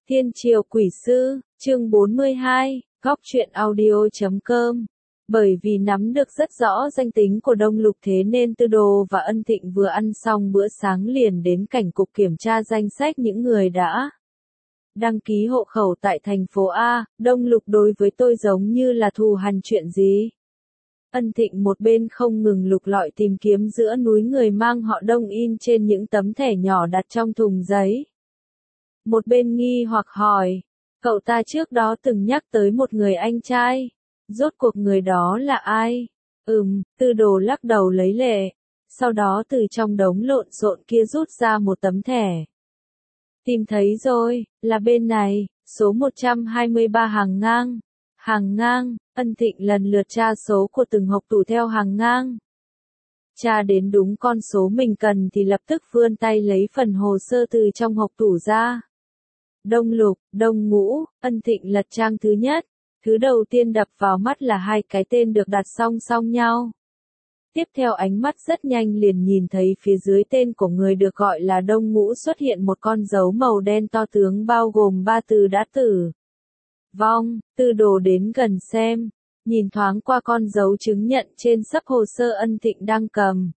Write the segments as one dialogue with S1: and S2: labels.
S1: Thiên Triều Quỷ Sư, chương 42, Góc truyện audio.com. Bởi vì nắm được rất rõ danh tính của Đông Lục thế nên Tư Đồ và Ân Thịnh vừa ăn xong bữa sáng liền đến cảnh cục kiểm tra danh sách những người đã đăng ký hộ khẩu tại thành phố A. Đông Lục đối với tôi giống như là thù hằn chuyện gì? Ân Thịnh một bên không ngừng lục lọi tìm kiếm giữa núi người mang họ Đông in trên những tấm thẻ nhỏ đặt trong thùng giấy. Một bên nghi hoặc hỏi, cậu ta trước đó từng nhắc tới một người anh trai, rốt cuộc người đó là ai? Tư Đồ lắc đầu lấy lệ, sau đó từ trong đống lộn xộn kia rút ra một tấm thẻ. Tìm thấy rồi, là bên này, số 123 hàng ngang. Hàng ngang, Ân Thịnh lần lượt tra số của từng hộp tủ theo hàng ngang. Tra đến đúng con số mình cần thì lập tức vươn tay lấy phần hồ sơ từ trong hộp tủ ra. Đông Lục, Đông Ngũ, Ân Thịnh lật trang thứ nhất. Thứ đầu tiên đập vào mắt là hai cái tên được đặt song song nhau. Tiếp theo ánh mắt rất nhanh liền nhìn thấy phía dưới tên của người được gọi là Đông Ngũ xuất hiện một con dấu màu đen to tướng bao gồm 3 từ đã tử vong. Tư Đồ đến gần xem, nhìn thoáng qua con dấu chứng nhận trên xấp hồ sơ Ân Thịnh đang cầm.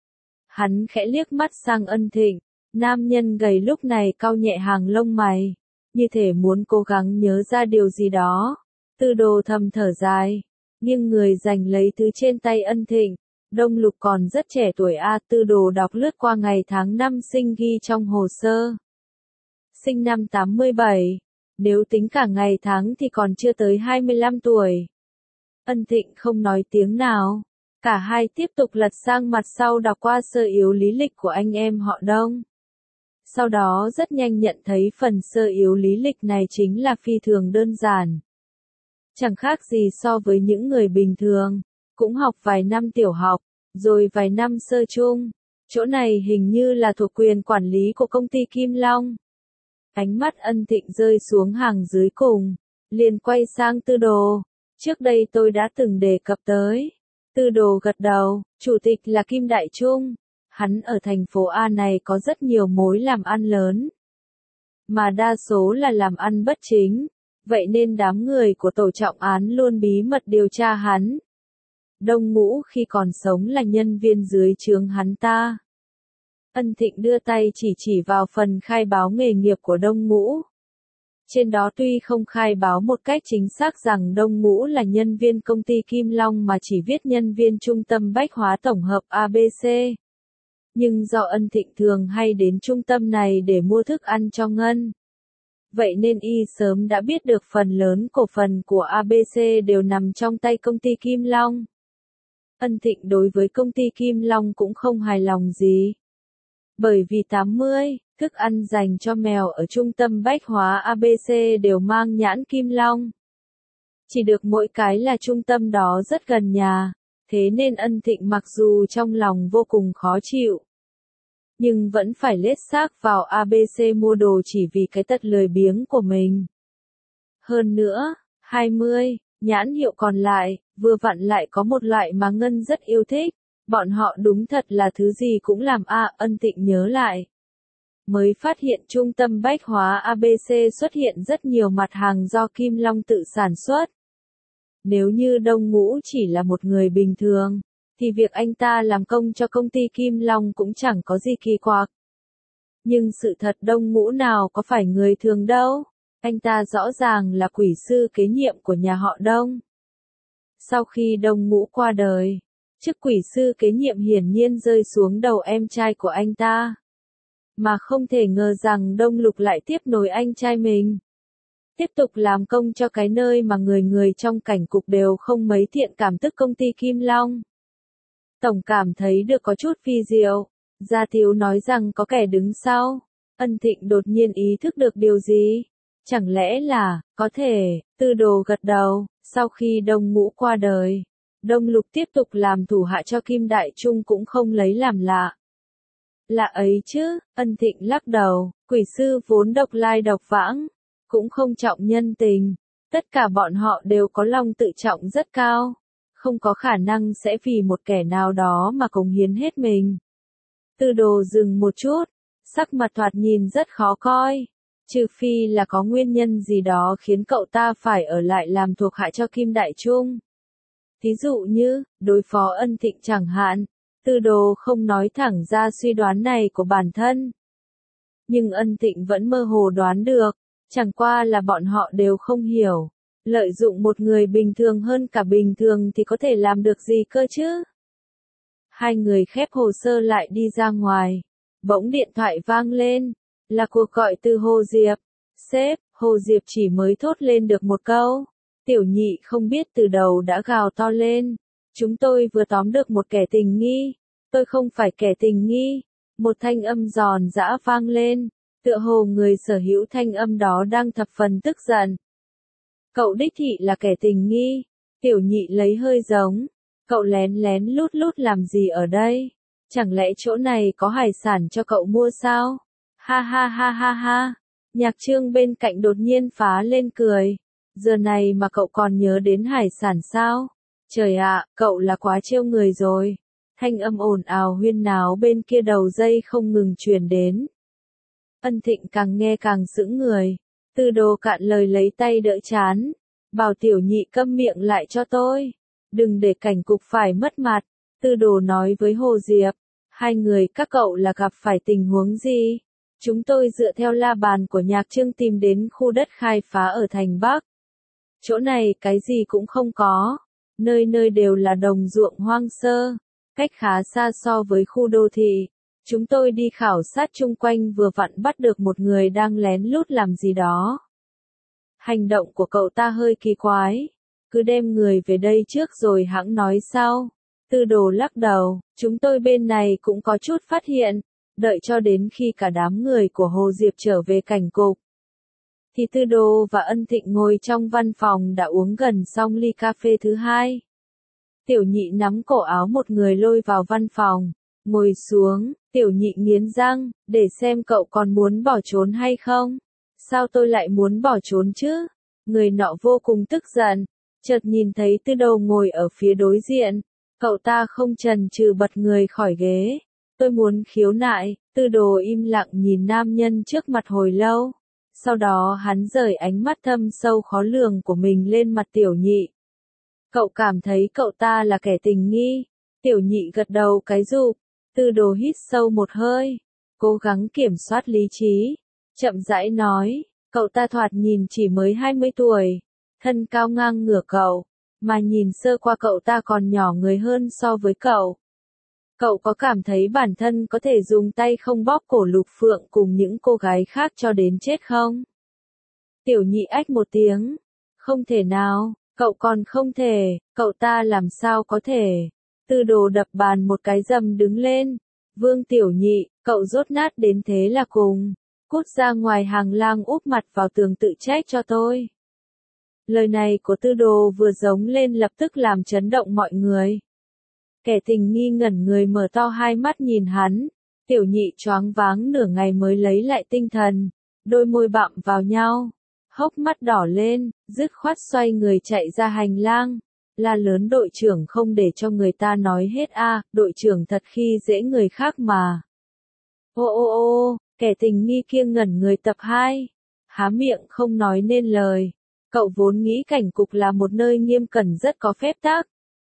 S1: Hắn khẽ liếc mắt sang Ân Thịnh, nam nhân gầy lúc này cau nhẹ hàng lông mày, như thể muốn cố gắng nhớ ra điều gì đó. Tư Đồ thầm thở dài, nghiêng người giành lấy thứ trên tay Ân Thịnh. Đông Lục còn rất trẻ tuổi a. Tư Đồ đọc lướt qua ngày tháng năm sinh ghi trong hồ sơ. Sinh năm 87, nếu tính cả ngày tháng thì còn chưa tới 25 tuổi. Ân Thịnh không nói tiếng nào, cả hai tiếp tục lật sang mặt sau đọc qua sơ yếu lý lịch của anh em họ Đông. Sau đó rất nhanh nhận thấy phần sơ yếu lý lịch này chính là phi thường đơn giản. Chẳng khác gì so với những người bình thường, cũng học vài năm tiểu học, rồi vài năm sơ trung. Chỗ này hình như là thuộc quyền quản lý của công ty Kim Long. Ánh mắt Ân Thịnh rơi xuống hàng dưới cùng, liền quay sang Tư Đồ. Trước đây tôi đã từng đề cập tới. Tư Đồ gật đầu, chủ tịch là Kim Đại Trung. Hắn ở thành phố A này có rất nhiều mối làm ăn lớn, mà đa số là làm ăn bất chính. Vậy nên đám người của tổ trọng án luôn bí mật điều tra hắn. Đông Ngũ khi còn sống là nhân viên dưới trướng hắn ta. Ân Thịnh đưa tay chỉ vào phần khai báo nghề nghiệp của Đông Ngũ. Trên đó tuy không khai báo một cách chính xác rằng Đông Ngũ là nhân viên công ty Kim Long mà chỉ viết nhân viên trung tâm bách hóa tổng hợp ABC. Nhưng do Ân Thịnh thường hay đến trung tâm này để mua thức ăn cho Ngân. Vậy nên y sớm đã biết được phần lớn cổ phần của ABC đều nằm trong tay công ty Kim Long. Ân Thịnh đối với công ty Kim Long cũng không hài lòng gì. Bởi vì 80, thức ăn dành cho mèo ở trung tâm bách hóa ABC đều mang nhãn Kim Long. Chỉ được mỗi cái là trung tâm đó rất gần nhà, thế nên Ân Thịnh mặc dù trong lòng vô cùng khó chịu, nhưng vẫn phải lết xác vào ABC mua đồ chỉ vì cái tật lười biếng của mình. Hơn nữa, 20, nhãn hiệu còn lại, vừa vặn lại có một loại mà Ngân rất yêu thích. Bọn họ đúng thật là thứ gì cũng làm Ân Thịnh nhớ lại. Mới phát hiện trung tâm bách hóa ABC xuất hiện rất nhiều mặt hàng do Kim Long tự sản xuất. Nếu như Đông Ngũ chỉ là một người bình thường, thì việc anh ta làm công cho công ty Kim Long cũng chẳng có gì kỳ quặc. Nhưng sự thật Đông Ngũ nào có phải người thường đâu, anh ta rõ ràng là quỷ sư kế nhiệm của nhà họ Đông. Sau khi Đông Ngũ qua đời, chức quỷ sư kế nhiệm hiển nhiên rơi xuống đầu em trai của anh ta. Mà không thể ngờ rằng Đông Lục lại tiếp nối anh trai mình. Tiếp tục làm công cho cái nơi mà người trong cảnh cục đều không mấy thiện cảm, tức công ty Kim Long. Tổng cảm thấy được có chút phi diệu. Gia Thiếu nói rằng có kẻ đứng sau. Ân Thịnh đột nhiên ý thức được điều gì? Chẳng lẽ là, có thể, Tư Đồ gật đầu. Sau khi Đông Ngũ qua đời, Đông Lục tiếp tục làm thủ hạ cho Kim Đại Trung cũng không lấy làm lạ. Lạ ấy chứ, Ân Thịnh lắc đầu, quỷ sư vốn độc lai độc vãng, cũng không trọng nhân tình. Tất cả bọn họ đều có lòng tự trọng rất cao, không có khả năng sẽ vì một kẻ nào đó mà cống hiến hết mình. Tư Đồ dừng một chút, sắc mặt thoạt nhìn rất khó coi. Trừ phi là có nguyên nhân gì đó khiến cậu ta phải ở lại làm thuộc hạ cho Kim Đại Trung. Thí dụ như, đối phó Ân Thịnh chẳng hạn, Tư Đồ không nói thẳng ra suy đoán này của bản thân. Nhưng Ân Thịnh vẫn mơ hồ đoán được, chẳng qua là bọn họ đều không hiểu. Lợi dụng một người bình thường hơn cả bình thường thì có thể làm được gì cơ chứ? Hai người khép hồ sơ lại đi ra ngoài. Bỗng điện thoại vang lên. Là cuộc gọi từ Hồ Diệp. Sếp, Hồ Diệp chỉ mới thốt lên được một câu. Tiểu Nhị không biết từ đầu đã gào to lên. Chúng tôi vừa tóm được một kẻ tình nghi. Tôi không phải kẻ tình nghi. Một thanh âm giòn giã vang lên. Tựa hồ người sở hữu thanh âm đó đang thập phần tức giận. Cậu đích thị là kẻ tình nghi. Tiểu Nhị lấy hơi giống. Cậu lén lén lút lút làm gì ở đây? Chẳng lẽ chỗ này có hải sản cho cậu mua sao? Ha ha ha ha ha. Nhạc Trương bên cạnh đột nhiên phá lên cười. Giờ này mà cậu còn nhớ đến hải sản sao? Trời ạ, cậu là quá trêu người rồi. Thanh âm ồn ào huyên náo bên kia đầu dây không ngừng truyền đến. Ân Thịnh càng nghe càng sững người. Tư Đồ cạn lời lấy tay đỡ chán. Bảo Tiểu Nhị câm miệng lại cho tôi. Đừng để cảnh cục phải mất mặt. Tư Đồ nói với Hồ Diệp. Hai người các cậu là gặp phải tình huống gì? Chúng tôi dựa theo la bàn của Nhạc Trương tìm đến khu đất khai phá ở thành Bắc. Chỗ này cái gì cũng không có. Nơi nơi đều là đồng ruộng hoang sơ. Cách khá xa so với khu đô thị. Chúng tôi đi khảo sát chung quanh vừa vặn bắt được một người đang lén lút làm gì đó. Hành động của cậu ta hơi kỳ quái. Cứ đem người về đây trước rồi hẵng nói sau. Tư Đồ lắc đầu, chúng tôi bên này cũng có chút phát hiện. Đợi cho đến khi cả đám người của Hồ Diệp trở về cảnh cục. Thì Tư Đồ và Ân Thịnh ngồi trong văn phòng đã uống gần xong ly cà phê thứ hai. Tiểu Nhị nắm cổ áo một người lôi vào văn phòng. Ngồi xuống, Tiểu Nhị nghiến răng, để xem cậu còn muốn bỏ trốn hay không. Sao tôi lại muốn bỏ trốn chứ? Người nọ vô cùng tức giận. Chợt nhìn thấy Tư Đồ ngồi ở phía đối diện. Cậu ta không chần chừ bật người khỏi ghế. Tôi muốn khiếu nại. Tư Đồ im lặng nhìn nam nhân trước mặt hồi lâu. Sau đó hắn rời ánh mắt thâm sâu khó lường của mình lên mặt Tiểu Nhị. Cậu cảm thấy cậu ta là kẻ tình nghi. Tiểu Nhị gật đầu cái rụp. Tư Đồ hít sâu một hơi. Cố gắng kiểm soát lý trí. Chậm rãi nói. Cậu ta thoạt nhìn chỉ mới 20 tuổi. Thân cao ngang ngửa cậu. Mà nhìn sơ qua cậu ta còn nhỏ người hơn so với cậu. Cậu có cảm thấy bản thân có thể dùng tay không bóp cổ Lục Phượng cùng những cô gái khác cho đến chết không? Tiểu Nhị ách một tiếng. Không thể nào, cậu còn không thể, cậu ta làm sao có thể. Tư Đồ đập bàn một cái dầm đứng lên. Vương Tiểu Nhị, cậu dốt nát đến thế là cùng. Cút ra ngoài hàng lang úp mặt vào tường tự trách cho tôi. Lời này của Tư Đồ vừa giống lên lập tức làm chấn động mọi người. Kẻ tình nghi ngẩn người mở to hai mắt nhìn hắn. Tiểu Nhị choáng váng nửa ngày mới lấy lại tinh thần. Đôi môi bặm vào nhau. Hốc mắt đỏ lên, dứt khoát xoay người chạy ra hành lang. La lớn đội trưởng không để cho người ta nói hết a, đội trưởng thật khi dễ người khác mà. Ô ô ô, kẻ tình nghi kia ngẩn người tập 2. Há miệng không nói nên lời. Cậu vốn nghĩ cảnh cục là một nơi nghiêm cẩn rất có phép tắc.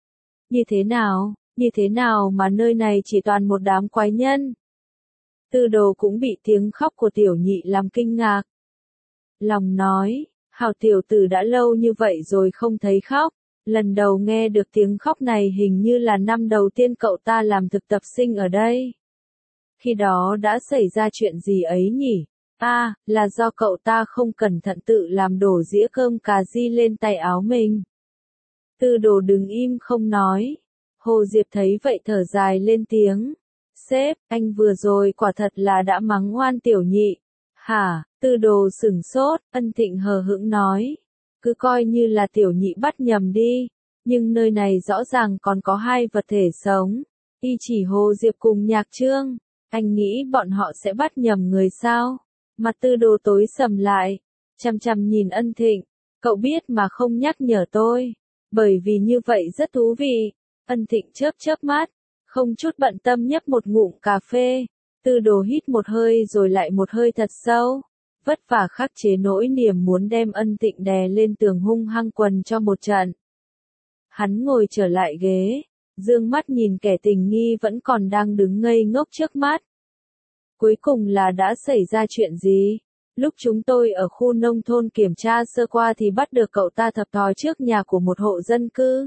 S1: Như thế nào mà nơi này chỉ toàn một đám quái nhân. Tư Đồ cũng bị tiếng khóc của Tiểu Nhị làm kinh ngạc. Lòng nói, hảo tiểu tử đã lâu như vậy rồi không thấy khóc. Lần đầu nghe được tiếng khóc này hình như là năm đầu tiên cậu ta làm thực tập sinh ở đây. Khi đó đã xảy ra chuyện gì ấy nhỉ? Là do cậu ta không cẩn thận tự làm đổ dĩa cơm cà ri lên tay áo mình. Tư Đồ đứng im không nói. Hồ Diệp thấy vậy thở dài lên tiếng. Sếp, anh vừa rồi quả thật là đã mắng oan Tiểu Nhị. Hả? Tư Đồ sửng sốt, Ân Thịnh hờ hững nói. Cứ coi như là Tiểu Nhị bắt nhầm đi. Nhưng nơi này rõ ràng còn có hai vật thể sống. Y chỉ Hồ Diệp cùng Nhạc Trương. Anh nghĩ bọn họ sẽ bắt nhầm người sao? Mặt Tư Đồ tối sầm lại. Chằm chằm nhìn Ân Thịnh. Cậu biết mà không nhắc nhở tôi. Bởi vì như vậy rất thú vị. Ân Thịnh chớp chớp mắt. Không chút bận tâm nhấp một ngụm cà phê. Tư Đồ hít một hơi rồi lại một hơi thật sâu. vất vả khắc chế nỗi niềm muốn đem Ân Thịnh đè lên tường hung hăng quần cho một trận. Hắn ngồi trở lại ghế, dương mắt nhìn kẻ tình nghi vẫn còn đang đứng ngây ngốc trước mắt. Cuối cùng là đã xảy ra chuyện gì? Lúc chúng tôi ở khu nông thôn kiểm tra sơ qua thì bắt được cậu ta thập thò trước nhà của một hộ dân cư.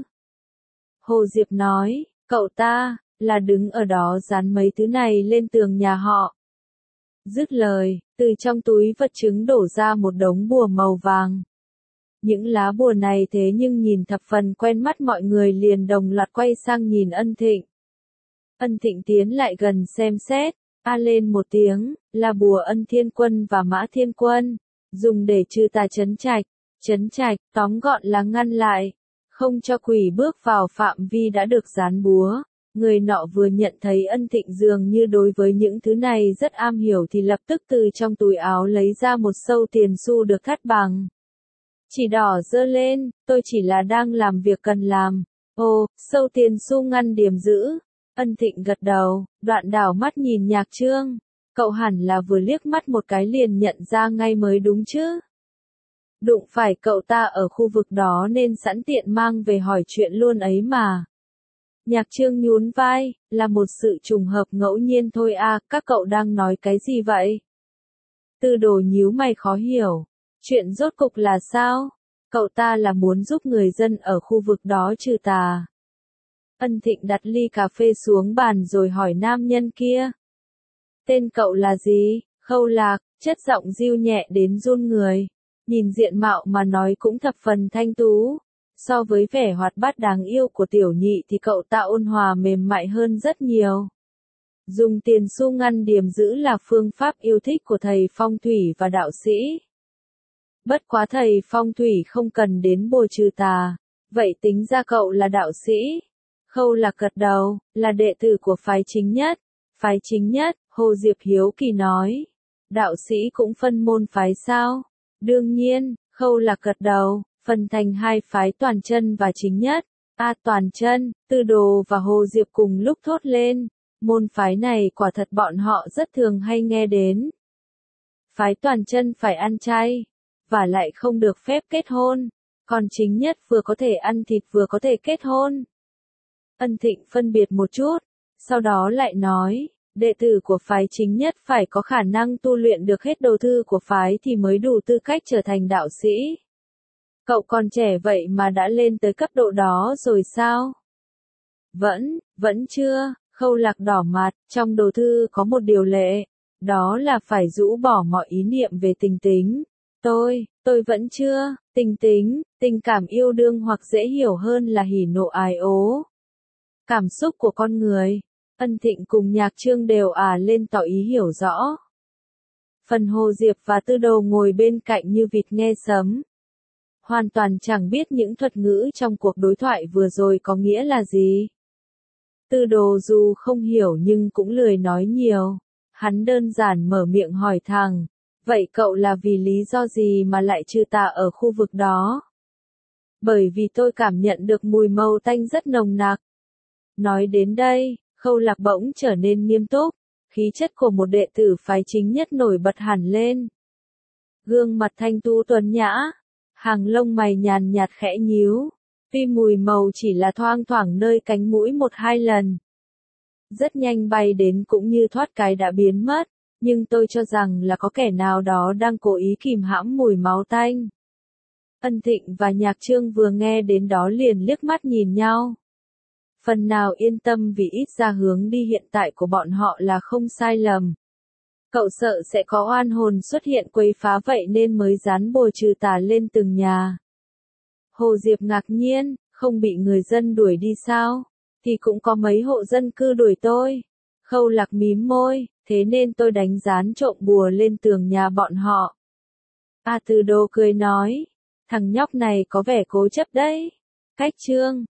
S1: Hồ Diệp nói, cậu ta, là đứng ở đó dán mấy thứ này lên tường nhà họ. Dứt lời, từ trong túi vật chứng đổ ra một đống bùa màu vàng. Những lá bùa này thế nhưng nhìn thập phần quen mắt, mọi người liền đồng loạt quay sang nhìn Ân Thịnh. Ân Thịnh tiến lại gần xem xét, a lên một tiếng, là bùa Ân Thiên Quân và Mã Thiên Quân, dùng để trừ tà trấn trạch. Trấn trạch, tóm gọn là ngăn lại, không cho quỷ bước vào phạm vi đã được dán búa. Người nọ vừa nhận thấy Ân Thịnh dường như đối với những thứ này rất am hiểu thì lập tức từ trong túi áo lấy ra một sâu tiền xu được thắt bằng chỉ đỏ giơ lên, tôi chỉ là đang làm việc cần làm. Ồ, sâu tiền xu ngăn điểm giữ. Ân Thịnh gật đầu, đoạn đảo mắt nhìn Nhạc Trương. Cậu hẳn là vừa liếc mắt một cái liền nhận ra ngay mới đúng chứ. Đụng phải cậu ta ở khu vực đó nên sẵn tiện mang về hỏi chuyện luôn ấy mà. Nhạc Trương nhún vai, là một sự trùng hợp ngẫu nhiên thôi à, các cậu đang nói cái gì vậy? Tư Đồ nhíu mày khó hiểu. Chuyện rốt cục là sao? Cậu ta là muốn giúp người dân ở khu vực đó trừ tà. Ân Thịnh đặt ly cà phê xuống bàn rồi hỏi nam nhân kia. Tên cậu là gì? Khâu Lạc, chất giọng dịu nhẹ đến run người. Nhìn diện mạo mà nói cũng thập phần thanh tú. So với vẻ hoạt bát đáng yêu của tiểu nhị thì cậu ta ôn hòa mềm mại hơn rất nhiều. Dùng tiền xu ngăn điểm giữ là phương pháp yêu thích của thầy phong thủy và đạo sĩ. Bất quá thầy phong thủy không cần đến bùa trừ tà, vậy tính ra cậu là đạo sĩ. Khâu Lạc gật đầu, là đệ tử của phái chính nhất. Phái chính nhất, Hồ Diệp hiếu kỳ nói. Đạo sĩ cũng phân môn phái sao? Đương nhiên, Khâu Lạc gật đầu, phân thành hai phái Toàn Chân và Chính Nhất. Toàn Chân, Tư Đồ và Hồ Diệp cùng lúc thốt lên. Môn phái này quả thật bọn họ rất thường hay nghe đến. Phái Toàn Chân phải ăn chay, và lại không được phép kết hôn. Còn Chính Nhất vừa có thể ăn thịt vừa có thể kết hôn. Ân Thịnh phân biệt một chút, sau đó lại nói, đệ tử của phái Chính Nhất phải có khả năng tu luyện được hết đồ thư của phái thì mới đủ tư cách trở thành đạo sĩ. Cậu còn trẻ vậy mà đã lên tới cấp độ đó rồi sao? Vẫn chưa. Khâu Lạc đỏ mặt, trong đồ thư có một điều lệ, đó là phải rũ bỏ mọi ý niệm về tình tính. Tôi vẫn chưa, tình cảm yêu đương hoặc dễ hiểu hơn là hỉ nộ ái ố. Cảm xúc của con người. Ân Thịnh cùng Nhạc Trương đều lên tỏ ý hiểu rõ. Phần Hồ Diệp và Tư Đồ ngồi bên cạnh như vịt nghe sấm. Hoàn toàn chẳng biết những thuật ngữ trong cuộc đối thoại vừa rồi có nghĩa là gì. Tư Đồ dù không hiểu nhưng cũng lười nói nhiều. Hắn đơn giản mở miệng hỏi thẳng. Vậy cậu là vì lý do gì mà lại trừ tà ở khu vực đó? Bởi vì tôi cảm nhận được mùi màu tanh rất nồng nặc. Nói đến đây, Khâu Lạc bỗng trở nên nghiêm túc. Khí chất của một đệ tử phái Chính Nhất nổi bật hẳn lên. Gương mặt thanh tú tuấn nhã, hàng lông mày nhàn nhạt khẽ nhíu. Tuy mùi màu chỉ là thoang thoảng nơi cánh mũi 1-2 lần. Rất nhanh bay đến cũng như thoát cái đã biến mất, nhưng tôi cho rằng là có kẻ nào đó đang cố ý kìm hãm mùi máu tanh. Ân Thịnh và Nhạc Trương vừa nghe đến đó liền liếc mắt nhìn nhau. Phần nào yên tâm vì ít ra hướng đi hiện tại của bọn họ là không sai lầm. Cậu sợ sẽ có oan hồn xuất hiện quấy phá vậy nên mới dán bùa trừ tà lên từng nhà. Hồ Diệp ngạc nhiên, không bị người dân đuổi đi sao? Thì cũng có mấy hộ dân cư đuổi tôi. Khâu Lạc mím môi, thế nên tôi đánh dán trộm bùa lên tường nhà bọn họ. Tư Đồ cười nói, thằng nhóc này có vẻ cố chấp đấy. Cách Trương,